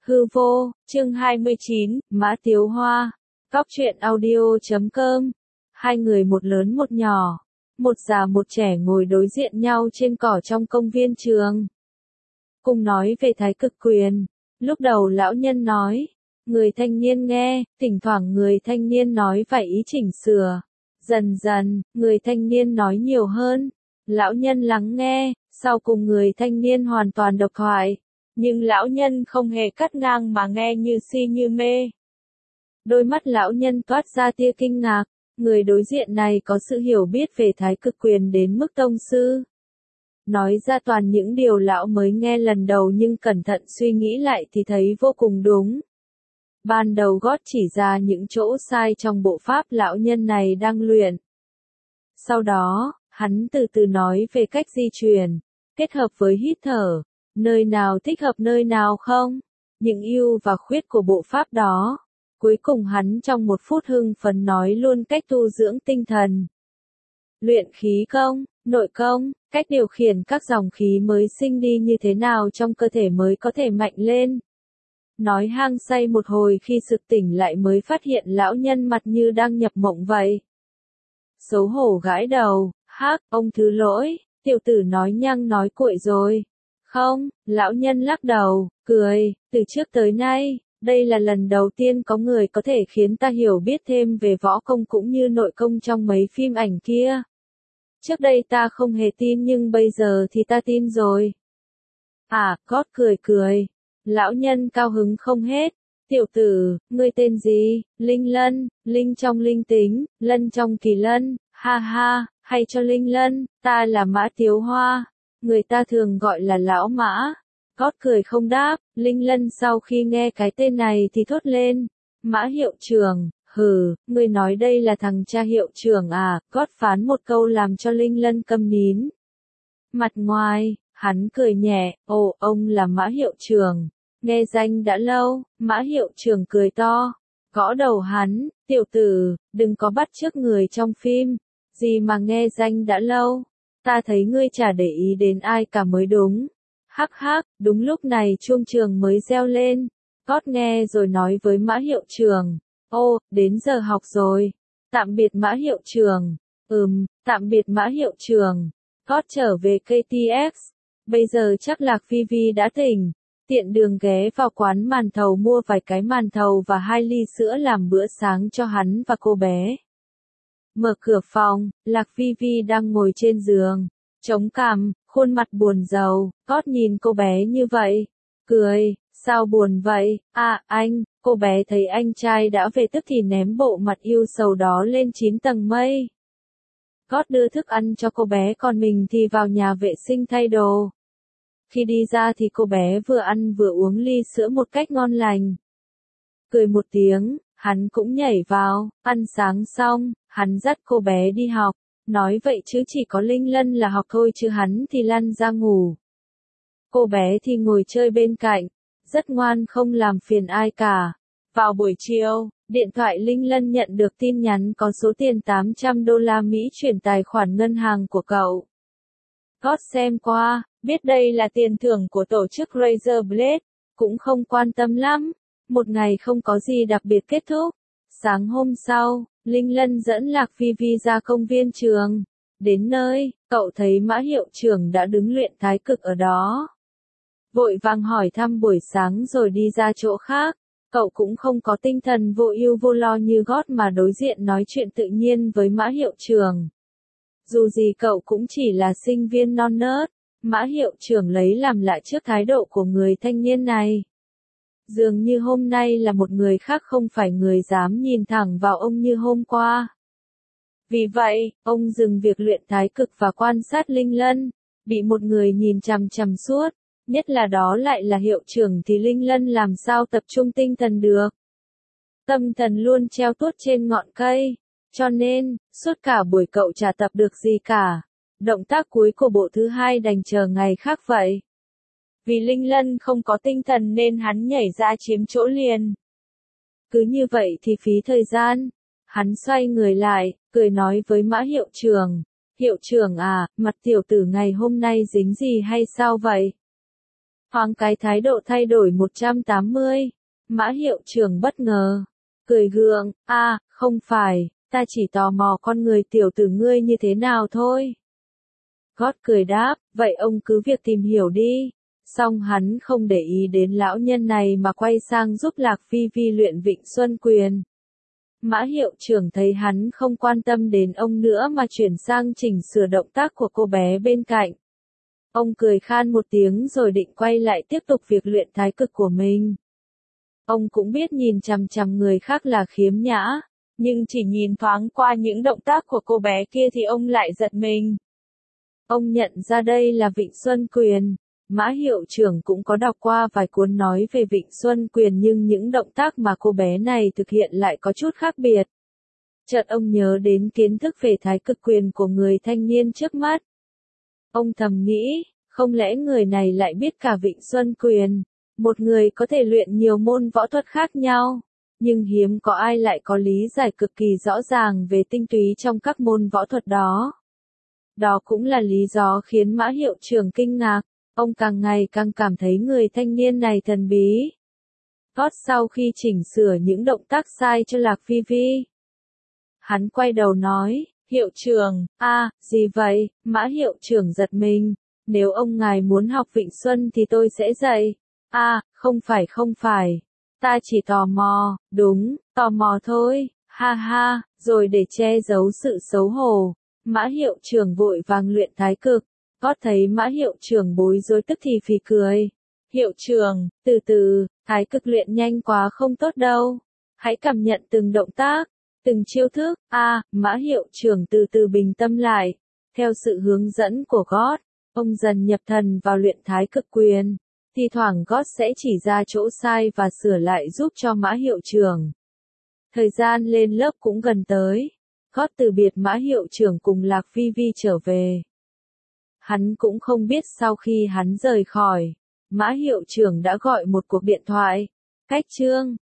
Hư vô, chương 29, Mã Tiếu Hoa. Cóc truyện audio.com. Hai người một lớn một nhỏ, một già một trẻ ngồi đối diện nhau trên cỏ trong công viên trường. Cùng nói về thái cực quyền. Lúc đầu lão nhân nói, người thanh niên nghe, thỉnh thoảng người thanh niên nói vài ý chỉnh sửa. Dần dần, người thanh niên nói nhiều hơn. Lão nhân lắng nghe, sau cùng người thanh niên hoàn toàn độc thoại. Nhưng lão nhân không hề cắt ngang mà nghe như si như mê. Đôi mắt lão nhân toát ra tia kinh ngạc, người đối diện này có sự hiểu biết về thái cực quyền đến mức tông sư. Nói ra toàn những điều lão mới nghe lần đầu nhưng cẩn thận suy nghĩ lại thì thấy vô cùng đúng. Ban đầu gót chỉ ra những chỗ sai trong bộ pháp lão nhân này đang luyện. Sau đó, hắn từ từ nói về cách di chuyển, kết hợp với hít thở. Nơi nào thích hợp nơi nào không? Những ưu và khuyết của bộ pháp đó. Cuối cùng hắn trong một phút hưng phấn nói luôn cách tu dưỡng tinh thần. Luyện khí công, nội công, cách điều khiển các dòng khí mới sinh đi như thế nào trong cơ thể mới có thể mạnh lên. Nói hang say một hồi khi sực tỉnh lại mới phát hiện lão nhân mặt như đang nhập mộng vậy. Xấu hổ gãi đầu, hắc, ông thứ lỗi, tiểu tử nói nhăng nói cuội rồi. Không, lão nhân lắc đầu, cười, từ trước tới nay, đây là lần đầu tiên có người có thể khiến ta hiểu biết thêm về võ công cũng như nội công trong mấy phim ảnh kia. Trước đây ta không hề tin nhưng bây giờ thì ta tin rồi. À, gót cười cười. Lão nhân cao hứng không hết. Tiểu tử, ngươi tên gì? Linh Lân, Linh trong linh tính, Lân trong kỳ lân, ha ha, hay cho Linh Lân, ta là Mã Tiếu Hoa. Người ta thường gọi là lão Mã. Gót cười không đáp, Linh Lân sau khi nghe cái tên này thì thốt lên. Mã hiệu trưởng, hừ, người nói đây là thằng cha hiệu trưởng à, gót phán một câu làm cho Linh Lân câm nín. Mặt ngoài, hắn cười nhẹ, ồ, ông là Mã hiệu trưởng. Nghe danh đã lâu, Mã hiệu trưởng cười to. Gõ đầu hắn, tiểu tử, đừng có bắt chước người trong phim. Gì mà nghe danh đã lâu. Ta thấy ngươi chả để ý đến ai cả mới đúng. Hắc hắc, đúng lúc này chuông trường mới reo lên. Gót nghe rồi nói với Mã hiệu trưởng. Ô, đến giờ học rồi. Tạm biệt Mã hiệu trưởng. Tạm biệt Mã hiệu trưởng. Gót trở về KTX. Bây giờ chắc Lạc Phi Vi đã tỉnh. Tiện đường ghé vào quán màn thầu mua vài cái màn thầu và 2 ly sữa làm bữa sáng cho hắn và cô bé. Mở cửa phòng, Lạc Phi Vi đang ngồi trên giường, chống cằm, khuôn mặt buồn rầu, Gót nhìn cô bé như vậy, cười, sao buồn vậy, à anh, cô bé thấy anh trai đã về tức thì ném bộ mặt yêu sầu đó lên 9 tầng mây. Gót đưa thức ăn cho cô bé còn mình thì vào nhà vệ sinh thay đồ. Khi đi ra thì cô bé vừa ăn vừa uống ly sữa một cách ngon lành. Cười một tiếng, hắn cũng nhảy vào, ăn sáng xong, hắn dắt cô bé đi học, nói vậy chứ chỉ có Linh Lân là học thôi chứ hắn thì lăn ra ngủ. Cô bé thì ngồi chơi bên cạnh, rất ngoan không làm phiền ai cả. Vào buổi chiều, điện thoại Linh Lân nhận được tin nhắn có số tiền $800 chuyển tài khoản ngân hàng của cậu. Gót xem qua, biết đây là tiền thưởng của tổ chức Razor Blade, cũng không quan tâm lắm. Một ngày không có gì đặc biệt kết thúc. Sáng hôm sau, Linh Lân dẫn Lạc Phi Vi ra công viên trường. Đến nơi, cậu thấy Mã hiệu trưởng đã đứng luyện thái cực ở đó. Vội vàng hỏi thăm buổi sáng rồi đi ra chỗ khác. Cậu cũng không có tinh thần vô ưu vô lo như Gót mà đối diện nói chuyện tự nhiên với Mã hiệu trưởng. Dù gì cậu cũng chỉ là sinh viên non nớt. Mã hiệu trưởng lấy làm lạ trước thái độ của người thanh niên này. Dường như hôm nay là một người khác không phải người dám nhìn thẳng vào ông như hôm qua. Vì vậy, ông dừng việc luyện thái cực và quan sát Linh Lân. Bị một người nhìn chằm chằm suốt, nhất là đó lại là hiệu trưởng thì Linh Lân làm sao tập trung tinh thần được. Tâm thần luôn treo tuốt trên ngọn cây, cho nên, suốt cả buổi cậu chả tập được gì cả. Động tác cuối của bộ thứ 2 đành chờ ngày khác vậy. Vì Linh Lân không có tinh thần nên hắn nhảy ra chiếm chỗ liền. Cứ như vậy thì phí thời gian. Hắn xoay người lại, cười nói với Mã hiệu trưởng. Hiệu trưởng à, mặt tiểu tử ngày hôm nay dính gì hay sao vậy? Thoáng cái thái độ thay đổi 180. Mã hiệu trưởng bất ngờ. Cười gượng, không phải, ta chỉ tò mò con người tiểu tử ngươi như thế nào thôi. Gót cười đáp, vậy ông cứ việc tìm hiểu đi. Xong hắn không để ý đến lão nhân này mà quay sang giúp Lạc Phi Vi luyện Vịnh Xuân Quyền. Mã hiệu trưởng thấy hắn không quan tâm đến ông nữa mà chuyển sang chỉnh sửa động tác của cô bé bên cạnh. Ông cười khan một tiếng rồi định quay lại tiếp tục việc luyện thái cực của mình. Ông cũng biết nhìn chằm chằm người khác là khiếm nhã, nhưng chỉ nhìn thoáng qua những động tác của cô bé kia thì ông lại giật mình. Ông nhận ra đây là Vịnh Xuân Quyền. Mã hiệu trưởng cũng có đọc qua vài cuốn nói về Vịnh Xuân Quyền nhưng những động tác mà cô bé này thực hiện lại có chút khác biệt. Chợt ông nhớ đến kiến thức về thái cực quyền của người thanh niên trước mắt. Ông thầm nghĩ, không lẽ người này lại biết cả Vịnh Xuân Quyền, một người có thể luyện nhiều môn võ thuật khác nhau, nhưng hiếm có ai lại có lý giải cực kỳ rõ ràng về tinh túy trong các môn võ thuật đó. Đó cũng là lý do khiến Mã hiệu trưởng kinh ngạc, ông càng ngày càng cảm thấy người thanh niên này thần bí. Gót sau khi chỉnh sửa những động tác sai cho Lạc Phi Vi, hắn quay đầu nói, hiệu trưởng, gì vậy? Mã hiệu trưởng giật mình, nếu ông ngài muốn học Vịnh Xuân thì tôi sẽ dạy. Không phải, ta chỉ tò mò, đúng, tò mò thôi, ha ha, rồi để che giấu sự xấu hổ. Mã hiệu trưởng vội vàng luyện thái cực, Gót thấy Mã hiệu trưởng bối rối tức thì phì cười. Hiệu trưởng, từ từ, thái cực luyện nhanh quá không tốt đâu. Hãy cảm nhận từng động tác, từng chiêu thức. Mã hiệu trưởng từ từ bình tâm lại. Theo sự hướng dẫn của Gót, ông dần nhập thần vào luyện thái cực quyền. Thì thoảng Gót sẽ chỉ ra chỗ sai và sửa lại giúp cho Mã hiệu trưởng. Thời gian lên lớp cũng gần tới. Gót từ biệt Mã hiệu trưởng cùng Lạc Phi Vi trở về. Hắn cũng không biết sau khi hắn rời khỏi, Mã hiệu trưởng đã gọi một cuộc điện thoại. Cách chương